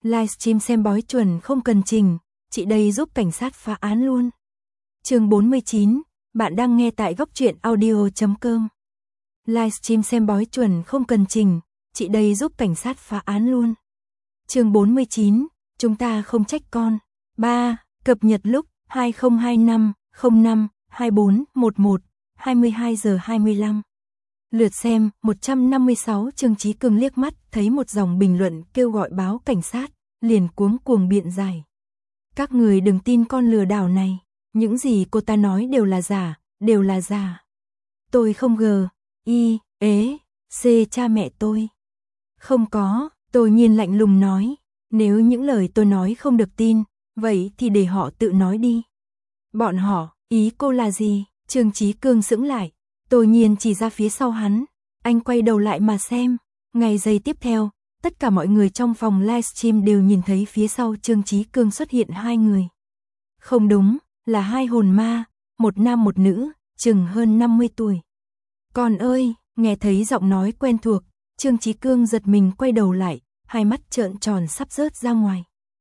Livestream xem bói chuẩn không cần trình, chị đây giúp cảnh sát phá án luôn. Chương 49, bạn đang nghe tại góc truyện audio.com. Livestream xem bói chuẩn không cần trình, chị đây giúp cảnh sát phá án luôn. Chương 49, chúng ta không trách con. 3. Cập nhật lúc 2025-05-24-11, 22 giờ 25. Lượt xem 156. Trương Chí Cương liếc mắt thấy một dòng bình luận kêu gọi báo cảnh sát, liền cuống cuồng biện giải. Các người đừng tin con lừa đảo này, những gì cô ta nói đều là giả, đều là giả. Tôi không cha mẹ tôi. Không có, tôi nhiên lạnh lùng nói, nếu những lời tôi nói không được tin, vậy thì để họ tự nói đi. Bọn họ, ý cô là gì? Trương Chí Cương sững lại, tôi nhiên chỉ ra phía sau hắn, anh quay đầu lại mà xem. Ngay giây tiếp theo, tất cả mọi người trong phòng livestream đều nhìn thấy phía sau Trương Chí Cương xuất hiện hai người. Không đúng, là hai hồn ma, một nam một nữ, chừng hơn 50 tuổi. Con ơi, nghe thấy giọng nói quen thuộc, Trương Chí Cương giật mình quay đầu lại, hai mắt trợn tròn sắp rớt ra ngoài.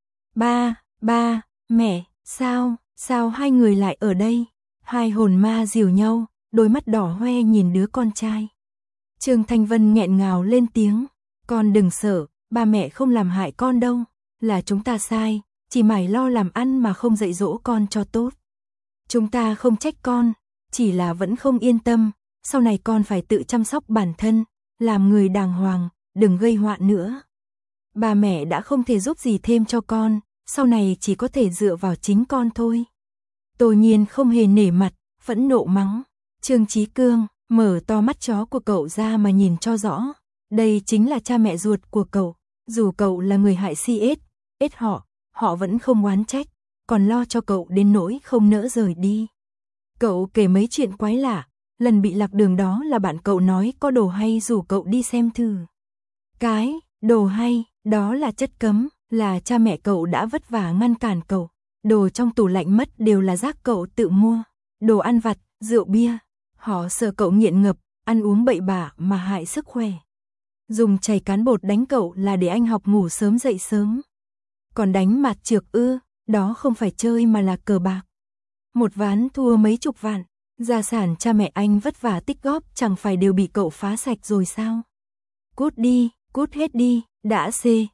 Ba, mẹ, sao hai người lại ở đây? Hai hồn ma dìu nhau, đôi mắt đỏ hoe nhìn đứa con trai. Trương Thanh Vân nghẹn ngào lên tiếng, con đừng sợ, ba mẹ không làm hại con đâu, là chúng ta sai, chỉ mải lo làm ăn mà không dạy dỗ con cho tốt. Chúng ta không trách con, chỉ là vẫn không yên tâm, sau này con phải tự chăm sóc bản thân, làm người đàng hoàng, đừng gây họa nữa. Ba mẹ đã không thể giúp gì thêm cho con, sau này chỉ có thể dựa vào chính con thôi. Tô Nhiên không hề nể mặt, phẫn nộ mắng. Trương Chí Cương, mở to mắt chó của cậu ra mà nhìn cho rõ. Đây chính là cha mẹ ruột của cậu, dù cậu là người hại CS họ vẫn không oán trách, còn lo cho cậu đến nỗi không nỡ rời đi. Cậu kể mấy chuyện quái lạ, lần bị lạc đường đó là bạn cậu nói có đồ hay rủ cậu đi xem thử. Cái, đồ hay, đó là chất cấm, là cha mẹ cậu đã vất vả ngăn cản cậu. Đồ trong tủ lạnh mất đều là rác cậu tự mua, đồ ăn vặt, rượu bia. Họ sợ cậu nghiện ngập, ăn uống bậy bạ mà hại sức khỏe. Dùng chày cán bột đánh cậu là để anh học ngủ sớm dậy sớm. Còn đánh mạt trược đó không phải chơi mà là cờ bạc. Một ván thua mấy chục vạn, gia sản cha mẹ anh vất vả tích góp chẳng phải đều bị cậu phá sạch rồi sao? Cút đi, cút hết đi, đã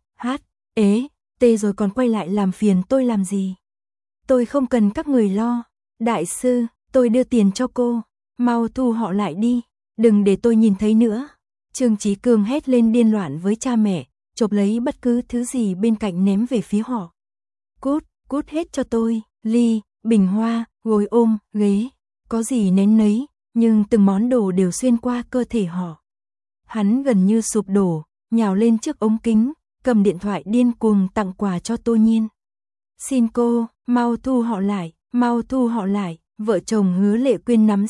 rồi còn quay lại làm phiền tôi làm gì? Tôi không cần các người lo, đại sư, tôi đưa tiền cho cô, mau thu họ lại đi, đừng để tôi nhìn thấy nữa. Trương Chí Cương hét lên điên loạn với cha mẹ, chộp lấy bất cứ thứ gì bên cạnh ném về phía họ. Cút hết cho tôi, ly, bình hoa, gối ôm, ghế, có gì ném nấy, nhưng từng món đồ đều xuyên qua cơ thể họ. Hắn gần như sụp đổ, nhào lên trước ống kính, cầm điện thoại điên cuồng tặng quà cho Tô Nhiên. Xin cô, mau thu họ lại, vợ chồng Hứa Lệ Quyên nắm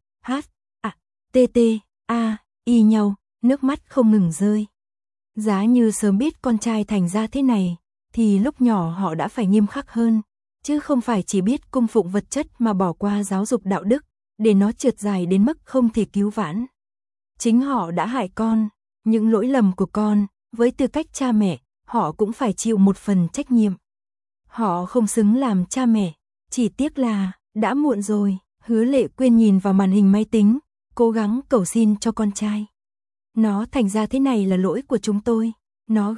y nhau, nước mắt không ngừng rơi. Giá như sớm biết con trai thành ra thế này, thì lúc nhỏ họ đã phải nghiêm khắc hơn, chứ không phải chỉ biết cung phụng vật chất mà bỏ qua giáo dục đạo đức, để nó trượt dài đến mức không thể cứu vãn. Chính họ đã hại con, những lỗi lầm của con, với tư cách cha mẹ, họ cũng phải chịu một phần trách nhiệm. Họ không xứng làm cha mẹ, chỉ tiếc là, đã muộn rồi. Hứa Lệ Quyên nhìn vào màn hình máy tính, cố gắng cầu xin cho con trai. Nó thành ra thế này là lỗi của chúng tôi, nó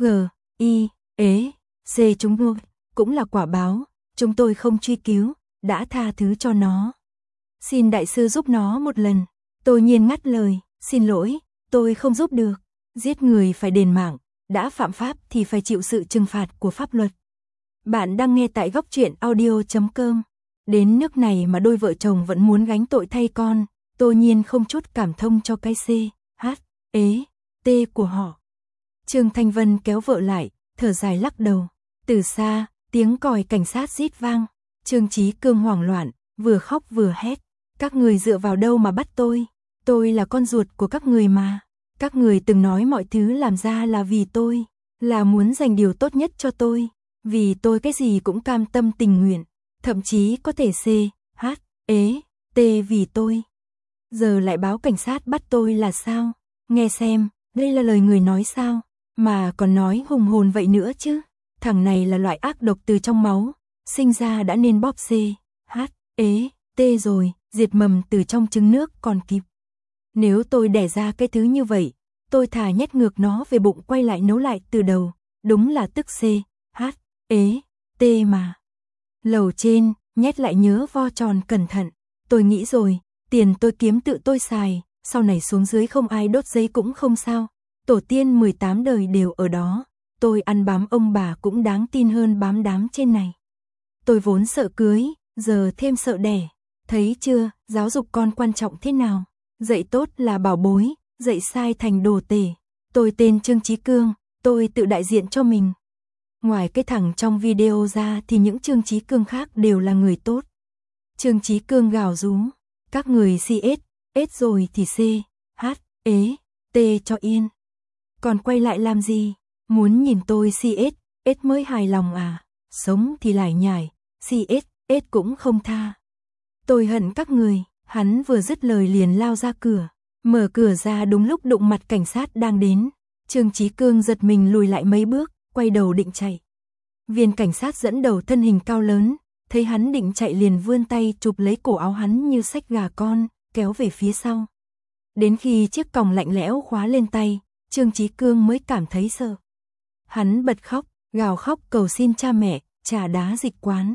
chúng tôi, cũng là quả báo, chúng tôi không truy cứu, đã tha thứ cho nó. Xin đại sư giúp nó một lần. Tô Nhiên ngắt lời, xin lỗi, tôi không giúp được, giết người phải đền mạng, đã phạm pháp thì phải chịu sự trừng phạt của pháp luật. Bạn đang nghe tại góc truyện audio.com. Đến nước này mà đôi vợ chồng vẫn muốn gánh tội thay con, Tô Nhiên không chút cảm thông cho cái của họ. Trương Thanh Vân kéo vợ lại, thở dài lắc đầu. Từ xa, tiếng còi cảnh sát rít vang. Trương Chí Cương hoảng loạn, vừa khóc vừa hét. Các người dựa vào đâu mà bắt tôi? Tôi là con ruột của các người mà. Các người từng nói mọi thứ làm ra là vì tôi, là muốn dành điều tốt nhất cho tôi. Vì tôi cái gì cũng cam tâm tình nguyện, thậm chí có thể vì tôi. Giờ lại báo cảnh sát bắt tôi là sao? Nghe xem, đây là lời người nói sao? Mà còn nói hùng hồn vậy nữa chứ? thằng này là loại ác độc từ trong máu, sinh ra đã nên bóp C, H, ế, T rồi, diệt mầm từ trong trứng nước còn kịp. Nếu tôi đẻ ra cái thứ như vậy, tôi thà nhét ngược nó về bụng quay lại nấu lại từ đầu, đúng là tức C, H, ế, T mà. Lầu trên, nhét lại nhớ vo tròn cẩn thận, tôi nghĩ rồi, tiền tôi kiếm tự tôi xài, sau này xuống dưới không ai đốt giấy cũng không sao, tổ tiên 18 đời đều ở đó, tôi ăn bám ông bà cũng đáng tin hơn bám đám trên này. Tôi vốn sợ cưới, giờ thêm sợ đẻ, thấy chưa, giáo dục con quan trọng thế nào, dạy tốt là bảo bối, dạy sai thành đồ tể. Tôi tên Trương Chí Cương, tôi tự đại diện cho mình. Ngoài cái thằng trong video ra thì những Trương Chí Cương khác đều là người tốt. Trương Chí Cương gào rú, các người CS, S rồi thì C, H, ế, T cho yên. Còn quay lại làm gì? Muốn nhìn tôi CS, S mới hài lòng à? Sống thì lải nhải, CS, S cũng không tha. Tôi hận các người, hắn vừa dứt lời liền lao ra cửa. Mở cửa ra đúng lúc đụng mặt cảnh sát đang đến. Trương Chí Cương giật mình lùi lại mấy bước, quay đầu định chạy. Viên cảnh sát dẫn đầu thân hình cao lớn, thấy hắn định chạy liền vươn tay chụp lấy cổ áo hắn như xách gà con, kéo về phía sau. Đến khi chiếc còng lạnh lẽo khóa lên tay, Trương Chí Cương mới cảm thấy sợ. Hắn bật khóc, gào khóc cầu xin cha mẹ, trà đá dịch quán.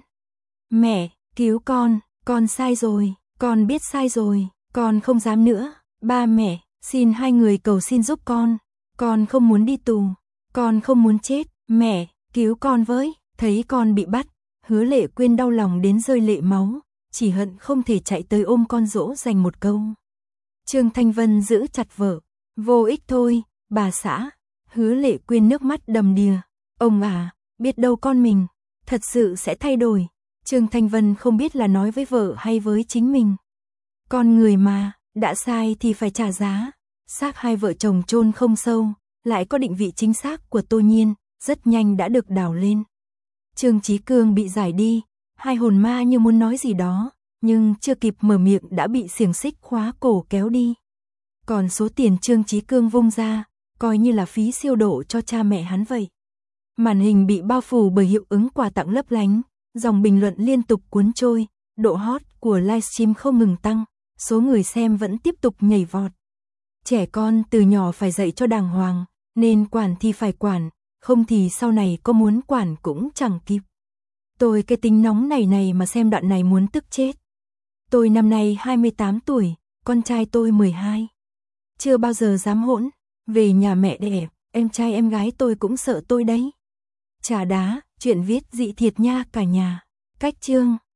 Mẹ, cứu con sai rồi, con biết sai rồi, con không dám nữa. Ba mẹ, xin hai người cầu xin giúp con không muốn đi tù, con không muốn chết, mẹ, cứu con với. Thấy con bị bắt, Hứa Lệ Quyên đau lòng đến rơi lệ máu, chỉ hận không thể chạy tới ôm con dỗ dành một câu. Trương Thanh Vân giữ chặt vợ, vô ích thôi, bà xã. Hứa Lệ Quyên nước mắt đầm đìa, ông à, biết đâu con mình, thật sự sẽ thay đổi. Trương Thanh Vân không biết là nói với vợ hay với chính mình. Con người mà, đã sai thì phải trả giá. Xác hai vợ chồng chôn không sâu, lại có định vị chính xác của Tô Nhiên, rất nhanh đã được đào lên. Trương Chí Cương bị giải đi, hai hồn ma như muốn nói gì đó, nhưng chưa kịp mở miệng đã bị xiềng xích khóa cổ kéo đi. Còn số tiền Trương Chí Cương vung ra, coi như là phí siêu độ cho cha mẹ hắn vậy. Màn hình bị bao phủ bởi hiệu ứng quà tặng lấp lánh, dòng bình luận liên tục cuốn trôi, độ hot của livestream không ngừng tăng, số người xem vẫn tiếp tục nhảy vọt. Trẻ con từ nhỏ phải dạy cho đàng hoàng, nên quản thì phải quản, không thì sau này có muốn quản cũng chẳng kịp. Tôi cái tính nóng này mà xem đoạn này muốn tức chết. Tôi năm nay 28 tuổi, con trai tôi 12. Chưa bao giờ dám hỗn, về nhà mẹ đẻ, em trai em gái tôi cũng sợ tôi đấy. Trà đá, chuyện viết dị thiệt nha cả nhà. Cách chương